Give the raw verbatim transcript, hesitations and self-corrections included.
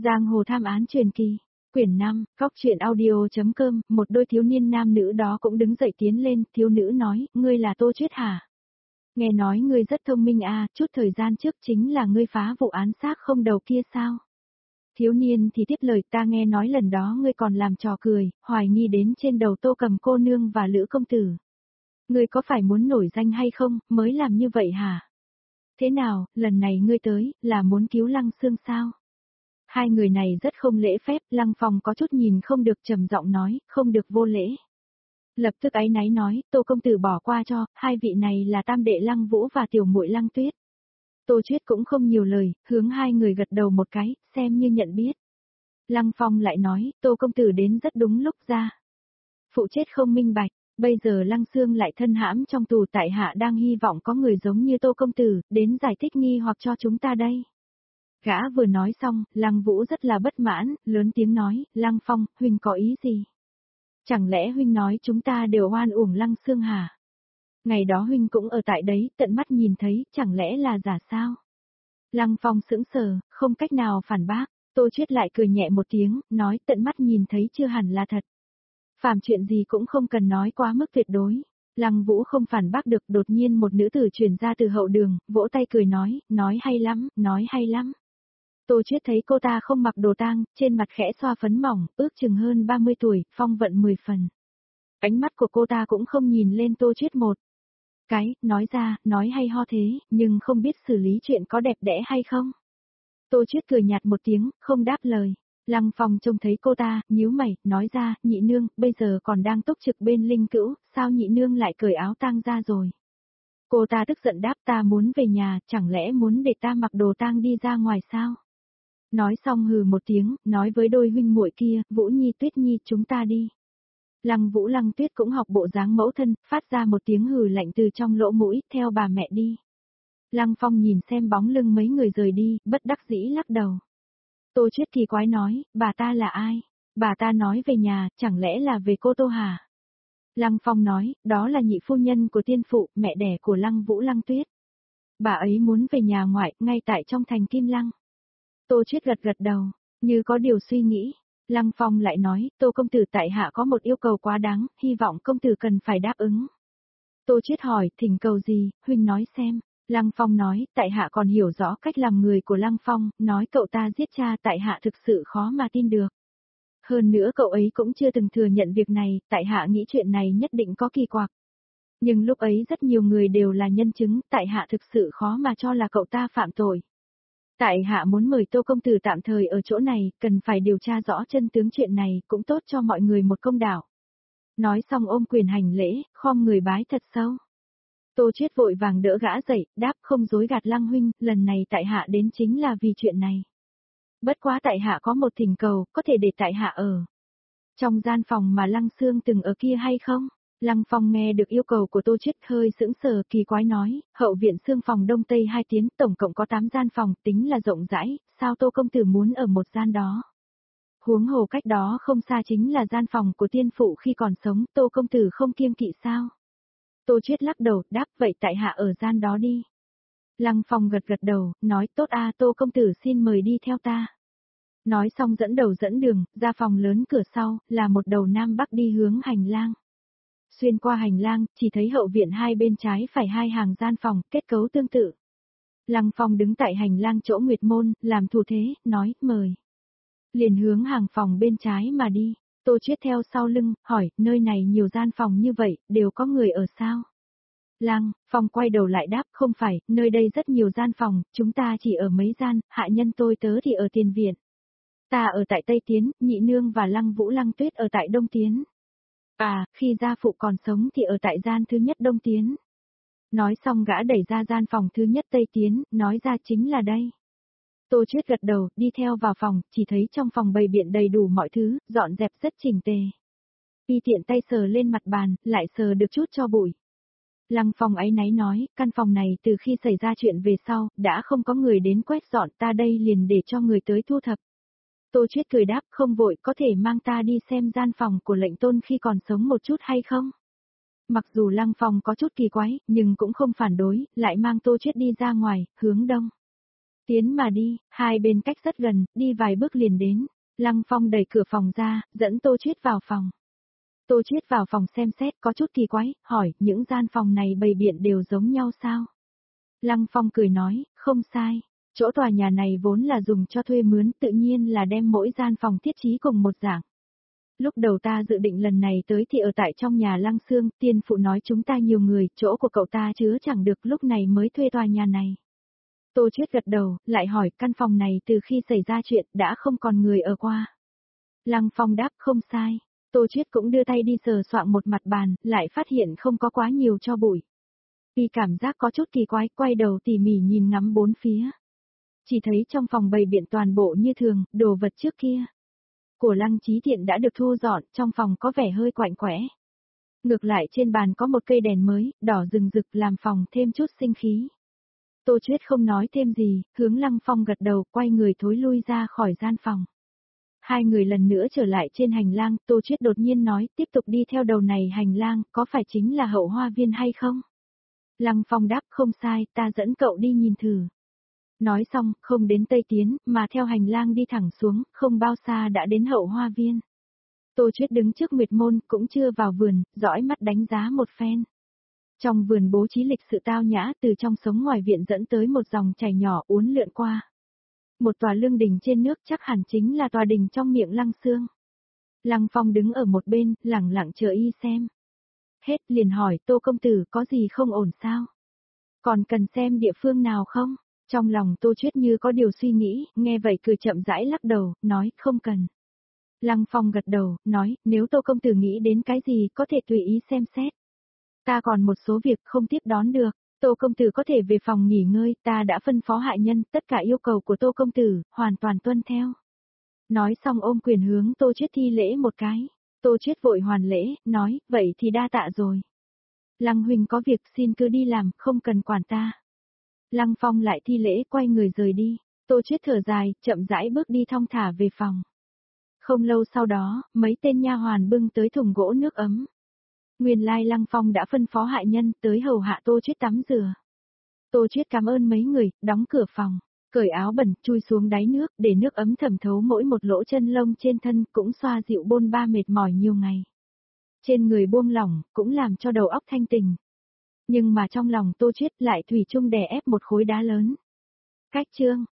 Giang hồ tham án truyền kỳ. Quyển năm, Cóc truyện audio.com, một đôi thiếu niên nam nữ đó cũng đứng dậy tiến lên, thiếu nữ nói, ngươi là Tô Chuyết hả? Nghe nói ngươi rất thông minh à, chút thời gian trước chính là ngươi phá vụ án xác không đầu kia sao? Thiếu niên thì tiếp lời, ta nghe nói lần đó ngươi còn làm trò cười, hoài nghi đến trên đầu Tô Cầm cô nương và Lữ công tử. Ngươi có phải muốn nổi danh hay không, mới làm như vậy hả? Thế nào, lần này ngươi tới, là muốn cứu Lăng Xương sao? Hai người này rất không lễ phép, Lăng Phong có chút nhìn không được trầm giọng nói, không được vô lễ. Lập tức áy náy nói, Tô công tử bỏ qua cho, hai vị này là tam đệ Lăng Vũ và tiểu muội Lăng Tuyết. Tô Chuyết cũng không nhiều lời, hướng hai người gật đầu một cái, xem như nhận biết. Lăng Phong lại nói, Tô công tử đến rất đúng lúc ra. Phụ chết không minh bạch, bây giờ Lăng Xương lại thân hãm trong tù, tại hạ đang hy vọng có người giống như Tô công tử, đến giải thích nghi hoặc cho chúng ta đây. Gã vừa nói xong, Lăng Vũ rất là bất mãn, lớn tiếng nói, Lăng Phong, huynh có ý gì? Chẳng lẽ huynh nói chúng ta đều oan uổng Lăng Xương hả? Ngày đó huynh cũng ở tại đấy, tận mắt nhìn thấy, chẳng lẽ là giả sao? Lăng Phong sững sờ, không cách nào phản bác. Tô Chuyết lại cười nhẹ một tiếng, nói tận mắt nhìn thấy chưa hẳn là thật. Phàm chuyện gì cũng không cần nói quá mức tuyệt đối. Lăng Vũ không phản bác được, đột nhiên một nữ tử truyền ra từ hậu đường, vỗ tay cười nói, nói hay lắm, nói hay lắm. Tô Chuyết thấy cô ta không mặc đồ tang, trên mặt khẽ xoa phấn mỏng, ước chừng hơn ba mươi tuổi, phong vận mười phần. Ánh mắt của cô ta cũng không nhìn lên Tô Chuyết một cái, nói ra, nói hay ho thế, nhưng không biết xử lý chuyện có đẹp đẽ hay không. Tô Chuyết cười nhạt một tiếng, không đáp lời. Lăng Phong trông thấy cô ta, nhíu mày, nói ra, nhị nương, bây giờ còn đang túc trực bên Linh Cữu, sao nhị nương lại cởi áo tang ra rồi? Cô ta tức giận đáp, ta muốn về nhà, chẳng lẽ muốn để ta mặc đồ tang đi ra ngoài sao? Nói xong hừ một tiếng, nói với đôi huynh muội kia, Vũ Nhi Tuyết Nhi, chúng ta đi. Lăng Vũ Lăng Tuyết cũng học bộ dáng mẫu thân, phát ra một tiếng hừ lạnh từ trong lỗ mũi, theo bà mẹ đi. Lăng Phong nhìn xem bóng lưng mấy người rời đi, bất đắc dĩ lắc đầu. Tô Chuyết kỳ quái nói, bà ta là ai? Bà ta nói về nhà, chẳng lẽ là về cô Tô hả? Lăng Phong nói, đó là nhị phu nhân của tiên phụ, mẹ đẻ của Lăng Vũ Lăng Tuyết. Bà ấy muốn về nhà ngoại, ngay tại trong thành Kim Lăng. Tô Chuyết gật gật đầu, như có điều suy nghĩ. Lăng Phong lại nói, Tô công tử tại hạ có một yêu cầu quá đáng, hy vọng công tử cần phải đáp ứng. Tô Chuyết hỏi, thỉnh cầu gì, huynh nói xem. Lăng Phong nói, tại hạ còn hiểu rõ cách làm người của Lăng Phong, nói cậu ta giết cha tại hạ thực sự khó mà tin được. Hơn nữa cậu ấy cũng chưa từng thừa nhận việc này, tại hạ nghĩ chuyện này nhất định có kỳ quặc. Nhưng lúc ấy rất nhiều người đều là nhân chứng, tại hạ thực sự khó mà cho là cậu ta phạm tội. Tại hạ muốn mời Tô công tử tạm thời ở chỗ này, cần phải điều tra rõ chân tướng chuyện này, cũng tốt cho mọi người một công đạo. Nói xong ôm quyền hành lễ, khom người bái thật sâu. Tô Chuyết vội vàng đỡ gã dậy, đáp không dối gạt Lăng huynh, lần này tại hạ đến chính là vì chuyện này. Bất quá tại hạ có một thỉnh cầu, có thể để tại hạ ở trong gian phòng mà Lăng Xương từng ở kia hay không? Lăng Phong nghe được yêu cầu của Tô Chuyết hơi sững sờ, kỳ quái nói, hậu viện xương phòng đông tây hai tiến, tổng cộng có tám gian phòng, tính là rộng rãi, sao Tô công tử muốn ở một gian đó? Huống hồ cách đó không xa chính là gian phòng của tiên phụ khi còn sống, Tô công tử không kiêng kỵ sao? Tô Chuyết lắc đầu, đáp vậy tại hạ ở gian đó đi. Lăng Phong gật gật đầu, nói tốt a, Tô công tử xin mời đi theo ta. Nói xong dẫn đầu dẫn đường, ra phòng lớn cửa sau, là một đầu nam bắc đi hướng hành lang. Xuyên qua hành lang, chỉ thấy hậu viện hai bên trái phải hai hàng gian phòng, kết cấu tương tự. Lăng Phong đứng tại hành lang chỗ Nguyệt Môn, làm thủ thế, nói, mời. Liền hướng hàng phòng bên trái mà đi. Tô Chuyết theo sau lưng, hỏi, nơi này nhiều gian phòng như vậy, đều có người ở sao? Lăng Phong quay đầu lại đáp, không phải, nơi đây rất nhiều gian phòng, chúng ta chỉ ở mấy gian, hạ nhân tôi tớ thì ở tiền viện. Ta ở tại Tây Tiến, nhị nương và Lăng Vũ Lăng Tuyết ở tại Đông Tiến. À, khi gia phụ còn sống thì ở tại gian thứ nhất Đông Tiến. Nói xong gã đẩy ra gian phòng thứ nhất Tây Tiến, nói ra chính là đây. Tô Chuyết gật đầu, đi theo vào phòng, chỉ thấy trong phòng bày biện đầy đủ mọi thứ, dọn dẹp rất chỉnh tề. Y tiện tay sờ lên mặt bàn, lại sờ được chút cho bụi. Lăng Phong áy náy nói, căn phòng này từ khi xảy ra chuyện về sau, đã không có người đến quét dọn, ta đây liền để cho người tới thu thập. Tô Chuyết cười đáp, không vội, có thể mang ta đi xem gian phòng của lệnh tôn khi còn sống một chút hay không? Mặc dù Lăng Phong có chút kỳ quái, nhưng cũng không phản đối, lại mang Tô Chuyết đi ra ngoài, hướng đông. Tiến mà đi, hai bên cách rất gần, đi vài bước liền đến. Lăng Phong đẩy cửa phòng ra, dẫn Tô Chuyết vào phòng. Tô Chuyết vào phòng xem xét có chút kỳ quái, hỏi, những gian phòng này bày biện đều giống nhau sao? Lăng Phong cười nói, không sai. Chỗ tòa nhà này vốn là dùng cho thuê mướn, tự nhiên là đem mỗi gian phòng thiết trí cùng một dạng. Lúc đầu ta dự định lần này tới thì ở tại trong nhà Lăng Sương, tiên phụ nói chúng ta nhiều người, chỗ của cậu ta chứa chẳng được, lúc này mới thuê tòa nhà này. Tô Chuyết gật đầu, lại hỏi căn phòng này từ khi xảy ra chuyện đã không còn người ở qua. Lăng Phong đáp không sai. Tô Chuyết cũng đưa tay đi sờ soạng một mặt bàn, lại phát hiện không có quá nhiều tro bụi. Vì cảm giác có chút kỳ quái, quay đầu tỉ mỉ nhìn ngắm bốn phía. Chỉ thấy trong phòng bày biện toàn bộ như thường, đồ vật trước kia của Lăng Chí Thiện đã được thu dọn, trong phòng có vẻ hơi quạnh quẽ. Ngược lại trên bàn có một cây đèn mới, đỏ rừng rực làm phòng thêm chút sinh khí. Tô Chuyết không nói thêm gì, hướng Lăng Phong gật đầu, quay người thối lui ra khỏi gian phòng. Hai người lần nữa trở lại trên hành lang, Tô Chuyết đột nhiên nói, tiếp tục đi theo đầu này hành lang, có phải chính là hậu hoa viên hay không? Lăng Phong đáp, không sai, ta dẫn cậu đi nhìn thử. Nói xong, không đến Tây Tiến, mà theo hành lang đi thẳng xuống, không bao xa đã đến hậu hoa viên. Tô Chuyết đứng trước Nguyệt Môn, cũng chưa vào vườn, dõi mắt đánh giá một phen. Trong vườn bố trí lịch sự tao nhã, từ trong sống ngoài viện dẫn tới một dòng chảy nhỏ uốn lượn qua. Một tòa lương đình trên nước chắc hẳn chính là tòa đình trong miệng Lăng Sương. Lăng Phong đứng ở một bên, lẳng lặng chờ y xem. Hết liền hỏi, Tô công tử có gì không ổn sao? Còn cần xem địa phương nào không? Trong lòng Tô Chuyết như có điều suy nghĩ, nghe vậy cười chậm rãi lắc đầu, nói không cần. Lăng Phong gật đầu, nói, nếu Tô công tử nghĩ đến cái gì có thể tùy ý xem xét. Ta còn một số việc không tiếp đón được, Tô công tử có thể về phòng nghỉ ngơi, ta đã phân phó hạ nhân, tất cả yêu cầu của Tô công tử, hoàn toàn tuân theo. Nói xong ôm quyền hướng Tô Chuyết thi lễ một cái. Tô Chuyết vội hoàn lễ, nói, vậy thì đa tạ rồi. Lăng huynh có việc xin cứ đi làm, không cần quản ta. Lăng Phong lại thi lễ quay người rời đi. Tô Chuyết thở dài, chậm rãi bước đi thong thả về phòng. Không lâu sau đó, mấy tên nha hoàn bưng tới thùng gỗ nước ấm. Nguyên lai Lăng Phong đã phân phó hạ nhân tới hầu hạ Tô Chuyết tắm rửa. Tô Chuyết cảm ơn mấy người, đóng cửa phòng, cởi áo bẩn, chui xuống đáy nước, để nước ấm thẩm thấu mỗi một lỗ chân lông trên thân, cũng xoa dịu bôn ba mệt mỏi nhiều ngày. Trên người buông lỏng, cũng làm cho đầu óc thanh tỉnh. Nhưng mà trong lòng Tô Chuyết lại thủy chung đè ép một khối đá lớn. Cách chương